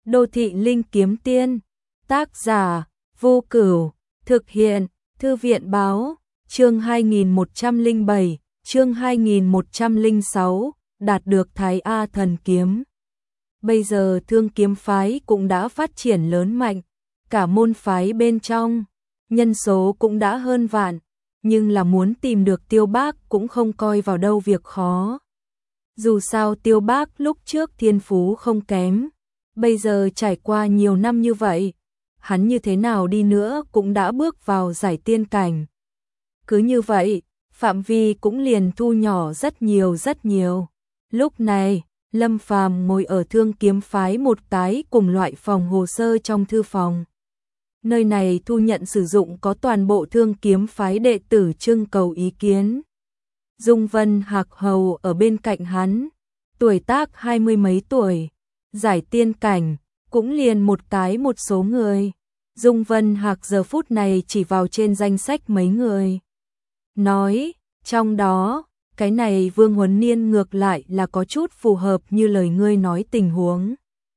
Đô thị linh kiếm tiên, tác giả, Vô Cửu, thực hiện, Thư viện báo, chương 2107, chương 2106, đạt được Thái A thần kiếm. Bây giờ Thương kiếm phái cũng đã phát triển lớn mạnh, cả môn phái bên trong, nhân số cũng đã hơn vạn, nhưng là muốn tìm được Tiêu Bác cũng không coi vào đâu việc khó. Dù sao Tiêu Bác lúc trước thiên phú không kém, bây giờ trải qua nhiều năm như vậy, hắn như thế nào đi nữa cũng đã bước vào giải tiên cảnh. Cứ như vậy, phạm vi cũng liền thu nhỏ rất nhiều. Lúc này, Lâm Phàm ngồi ở Thương kiếm phái một cái cùng loại phòng hồ sơ trong thư phòng. Nơi này thu nhận sử dụng có toàn bộ Thương kiếm phái đệ tử trưng cầu ý kiến. Dung Vân Hạc hầu ở bên cạnh hắn, tuổi tác 20 mấy tuổi, giải tiên cảnh, cũng liền một số người. Dung Vân Hạc giờ phút này chỉ vào trên danh sách mấy người. Nói, trong đó, cái này Vương Huấn Niên ngược lại là có chút phù hợp như lời ngươi nói tình huống.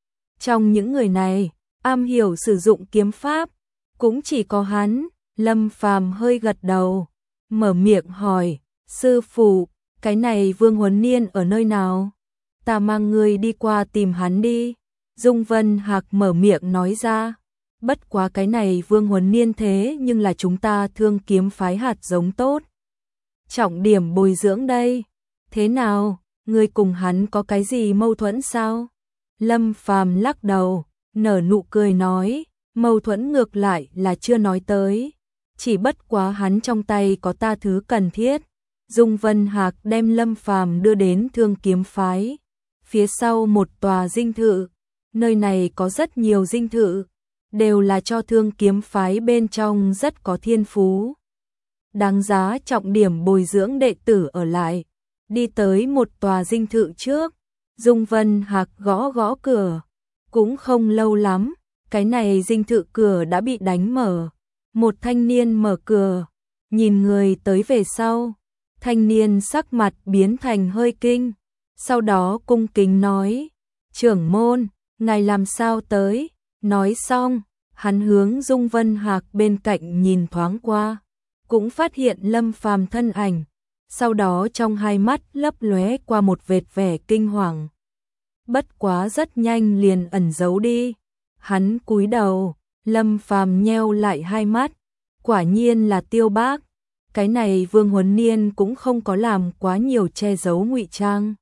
Trong những người này, am hiểu sử dụng kiếm pháp, cũng chỉ có hắn. Lâm Phàm hơi gật đầu, mở miệng hỏi, sư phụ, cái này Vương Huấn Niên ở nơi nào? Ta mang ngươi đi qua tìm hắn đi. Dung Vân Hạc mở miệng nói ra, bất quá cái này Vương Huấn Niên thế nhưng là chúng ta Thương kiếm phái hạt giống tốt. Trọng điểm bồi dưỡng đây. Thế nào, ngươi cùng hắn có cái gì mâu thuẫn sao? Lâm Phàm lắc đầu, nở nụ cười nói, mâu thuẫn ngược lại là chưa nói tới. Chỉ bất quá hắn trong tay có ta thứ cần thiết. Dung Vân Hạc đem Lâm Phàm đưa đến Thương kiếm phái. Phía sau một tòa dinh thự, nơi này có rất nhiều dinh thự, đều là cho Thương kiếm phái bên trong rất có thiên phú. Đáng giá trọng điểm bồi dưỡng đệ tử ở lại. Đi tới một tòa dinh thự trước, Dung Vân Hạc gõ cửa. Cũng không lâu lắm, cái này dinh thự cửa đã bị đánh mở. Một thanh niên mở cửa, nhìn người tới về sau. Thanh niên sắc mặt biến thành hơi kinh, sau đó cung kính nói, trưởng môn, ngài làm sao tới? Nói xong, hắn hướng Dung Vân Hạc bên cạnh nhìn thoáng qua, cũng phát hiện Lâm Phàm thân ảnh, sau đó trong hai mắt lấp lóe qua một vệt vẻ kinh hoàng. Bất quá rất nhanh liền ẩn giấu đi. Hắn cúi đầu, Lâm Phàm nheo lại hai mắt, quả nhiên là Tiêu Bác. Cái này Vương Huấn Niên cũng không có làm quá nhiều che giấu ngụy trang.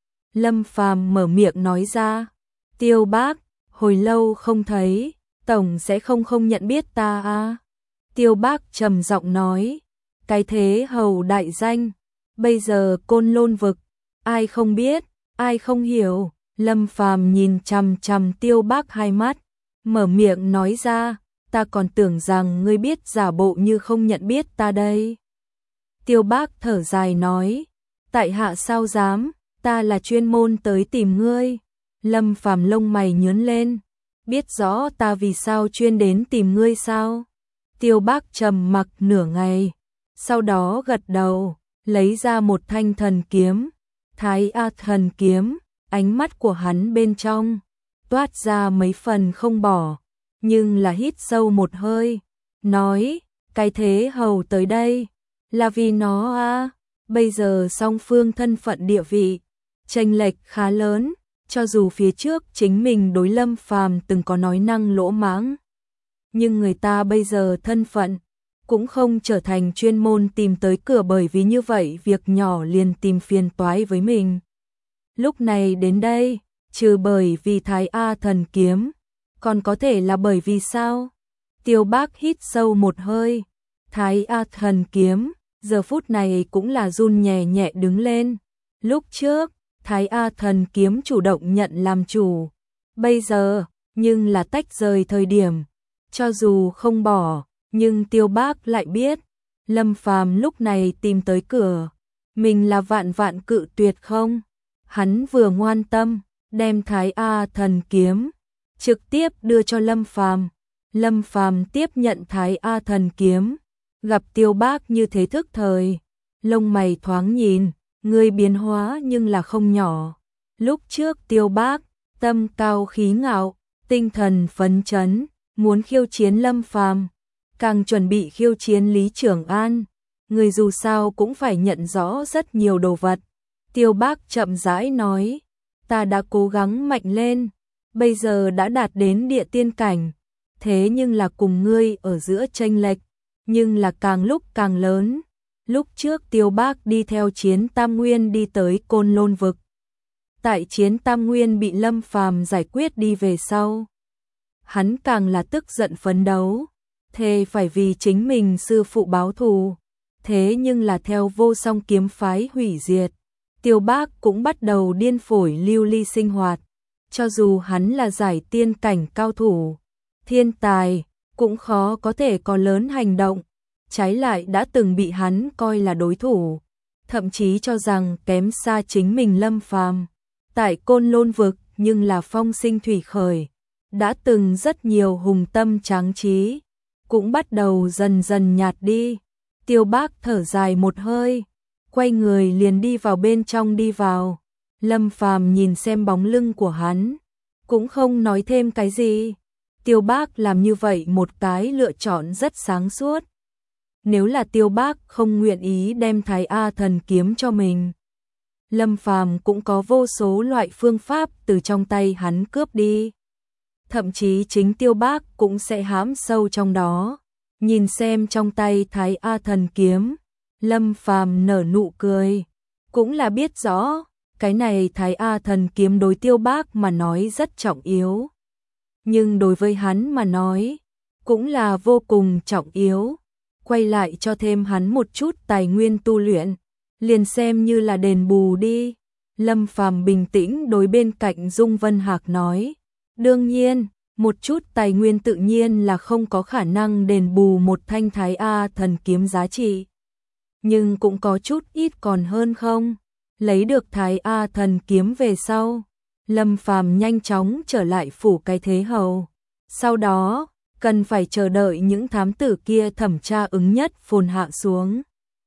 Lâm Phàm mở miệng nói ra, Tiêu Bác, hồi lâu không thấy, tổng sẽ không nhận biết ta à? Tiêu Bác trầm giọng nói, cái thế hầu đại danh, bây giờ Côn Lôn vực, ai không biết, ai không hiểu. Lâm Phàm nhìn chằm Tiêu Bác hai mắt, mở miệng nói ra, ta còn tưởng rằng ngươi biết giả bộ như không nhận biết ta đây. Tiêu Bác thở dài nói, tại hạ sao dám, ta là chuyên môn tới tìm ngươi. Lâm Phàm lông mày nhướng lên, biết rõ ta vì sao chuyên đến tìm ngươi sao? Tiêu Bác trầm mặc nửa ngày, sau đó gật đầu, lấy ra một thanh thần kiếm, Thái A thần kiếm, ánh mắt của hắn bên trong toát ra mấy phần không bỏ, nhưng là hít sâu một hơi, nói, cái thế hầu tới đây là vì nó à? Bây giờ song phương thân phận địa vị chênh lệch khá lớn, cho dù phía trước chính mình đối Lâm Phàm từng có nói năng lỗ mãng, nhưng người ta bây giờ thân phận cũng không trở thành chuyên môn tìm tới cửa, bởi vì như vậy việc nhỏ liền tìm phiền toái với mình. Lúc này đến đây, trừ bởi vì Thái A thần kiếm, còn có thể là bởi vì sao? Tiêu Bác hít sâu một hơi, Thái A thần kiếm, giờ phút này cũng là run nhẹ đứng lên. Lúc trước, Thái A thần kiếm chủ động nhận làm chủ, bây giờ, nhưng là tách rời thời điểm, cho dù không bỏ, nhưng Tiêu Bác lại biết, Lâm Phàm lúc này tìm tới cửa, mình là vạn cự tuyệt không? Hắn vừa ngoan tâm, đem Thái A thần kiếm trực tiếp đưa cho Lâm Phàm. Lâm Phàm tiếp nhận Thái A thần kiếm, gặp Tiêu Bác như thế thức thời, lông mày thoáng nhìn, người biến hóa nhưng là không nhỏ. Lúc trước Tiêu Bác tâm cao khí ngạo, tinh thần phấn chấn, muốn khiêu chiến Lâm Phàm, càng chuẩn bị khiêu chiến Lý Trường An, người dù sao cũng phải nhận rõ rất nhiều đồ vật. Tiêu Bác chậm rãi nói, ta đã cố gắng mạnh lên, bây giờ đã đạt đến địa tiên cảnh, thế nhưng là cùng ngươi ở giữa chênh lệch, nhưng là càng lúc càng lớn. Lúc trước Tiêu Bác đi theo Chiến Tam Nguyên đi tới Côn Lôn vực. Tại Chiến Tam Nguyên bị Lâm Phàm giải quyết đi về sau, hắn càng là tức giận phấn đấu, thề phải vì chính mình sư phụ báo thù. Thế nhưng là theo Vô Song kiếm phái hủy diệt, Tiêu Bác cũng bắt đầu điên phổi lưu ly sinh hoạt. Cho dù hắn là giải tiên cảnh cao thủ, thiên tài, cũng khó có thể có lớn hành động, trái lại đã từng bị hắn coi là đối thủ, thậm chí cho rằng kém xa chính mình Lâm Phàm. Tại Côn Lôn vực nhưng là phong sinh thủy khởi, đã từng rất nhiều hùng tâm tráng trí, cũng bắt đầu dần dần nhạt đi. Tiêu Bác thở dài một hơi, quay người liền đi vào bên trong đi vào. Lâm Phàm nhìn xem bóng lưng của hắn, cũng không nói thêm cái gì. Tiêu Bác làm như vậy một cái lựa chọn rất sáng suốt. Nếu là Tiêu Bác không nguyện ý đem Thái A thần kiếm cho mình, Lâm Phàm cũng có vô số loại phương pháp từ trong tay hắn cướp đi. Thậm chí chính Tiêu Bác cũng sẽ hãm sâu trong đó. Nhìn xem trong tay Thái A thần kiếm, Lâm Phàm nở nụ cười, cũng là biết rõ, cái này Thái A thần kiếm đối Tiêu Bác mà nói rất trọng yếu. Nhưng đối với hắn mà nói, cũng là vô cùng trọng yếu. Quay lại cho thêm hắn một chút tài nguyên tu luyện, liền xem như là đền bù đi. Lâm Phàm bình tĩnh đối bên cạnh Dung Vân Hạc nói, đương nhiên, một chút tài nguyên tự nhiên là không có khả năng đền bù một thanh Thái A thần kiếm giá trị. Nhưng cũng có chút ít còn hơn không? Lấy được Thái A thần kiếm về sau, Lâm Phàm nhanh chóng trở lại phủ cái thế hầu. Sau đó, cần phải chờ đợi những thám tử kia thẩm tra ứng nhất phồn hạ xuống.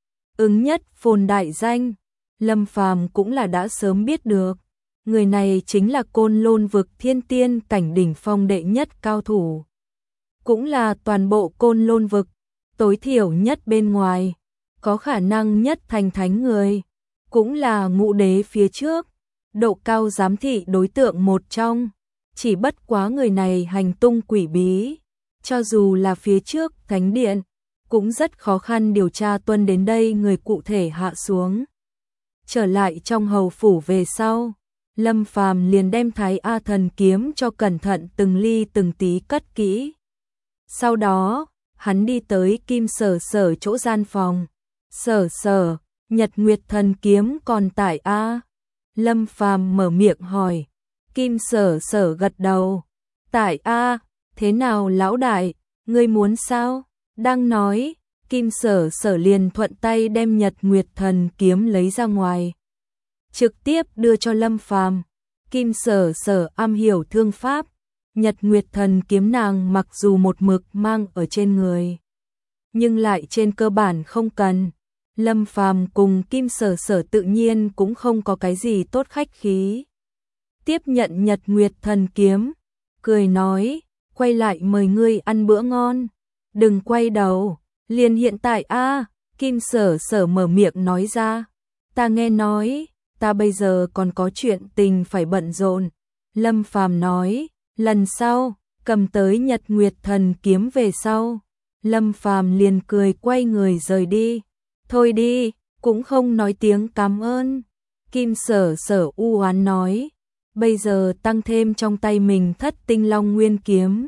Ứng nhất phồn đại danh, Lâm Phàm cũng là đã sớm biết được. Người này chính là Côn Lôn vực thiên tiên cảnh đỉnh phong đệ nhất cao thủ. Cũng là toàn bộ Côn Lôn vực, tối thiểu nhất bên ngoài, có khả năng nhất thành thánh người. Cũng là ngũ đế phía trước, độ cao giám thị đối tượng một trong. Chỉ bất quá người này hành tung quỷ bí, cho dù là phía trước thánh điện, cũng rất khó khăn điều tra tuân đến đây người cụ thể hạ xuống. Trở lại trong hầu phủ về sau, Lâm Phàm liền đem Thái A thần kiếm cho cẩn thận từng ly từng tí cất kỹ. Sau đó, hắn đi tới Kim Sở Sở chỗ gian phòng. Sở Sở, Nhật Nguyệt thần kiếm còn tại A? Lâm Phàm mở miệng hỏi. Kim Sở Sở gật đầu. Tại A, thế nào lão đại, ngươi muốn sao? Đang nói, Kim Sở Sở liền thuận tay đem Nhật Nguyệt thần kiếm lấy ra ngoài, trực tiếp đưa cho Lâm Phàm. Kim Sở Sở am hiểu thương pháp, Nhật Nguyệt thần kiếm nàng mặc dù một mực mang ở trên người, nhưng lại trên cơ bản không cần. Lâm Phàm cùng Kim Sở Sở tự nhiên cũng không có cái gì tốt khách khí. Tiếp nhận Nhật Nguyệt thần kiếm, cười nói, quay lại mời ngươi ăn bữa ngon. Đừng quay đầu, liền hiện tại a. Kim Sở Sở mở miệng nói ra. Ta nghe nói, ta bây giờ còn có chuyện tình phải bận rộn. Lâm Phàm nói, lần sau, cầm tới Nhật Nguyệt thần kiếm về sau. Lâm Phàm liền cười quay người rời đi. Thôi đi, cũng không nói tiếng cảm ơn. Kim Sở Sở u oán nói, bây giờ tăng thêm trong tay mình Thất Tinh Long Nguyên kiếm.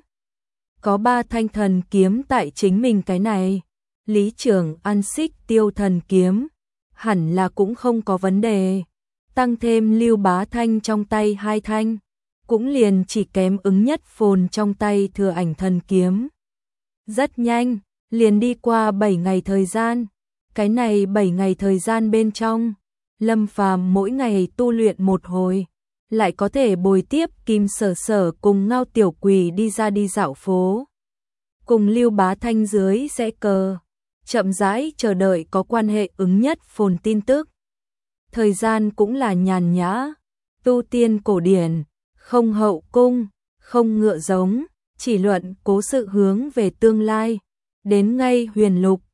Có 3 thanh thần kiếm tại chính mình cái này. Lý Trường An Xích Tiêu thần kiếm, hẳn là cũng không có vấn đề. Tăng thêm Lưu Bá Thanh trong tay 2 thanh, cũng liền chỉ kém ứng nhất phồn trong tay Thừa Ảnh thần kiếm. Rất nhanh, liền đi qua 7 ngày thời gian. Cái này 7 ngày thời gian bên trong, Lâm Phàm mỗi ngày tu luyện một hồi, lại có thể bồi tiếp Kim Sở Sở cùng Ngao Tiểu Quỳ đi ra đi dạo phố. Cùng Lưu Bá Thanh dưới sẽ cờ, chậm rãi chờ đợi có quan hệ ứng nhất phồn tin tức. Thời gian cũng là nhàn nhã, tu tiên cổ điển, không hậu cung, không ngựa giống, chỉ luận cố sự hướng về tương lai. Đến ngay Huyền Lục,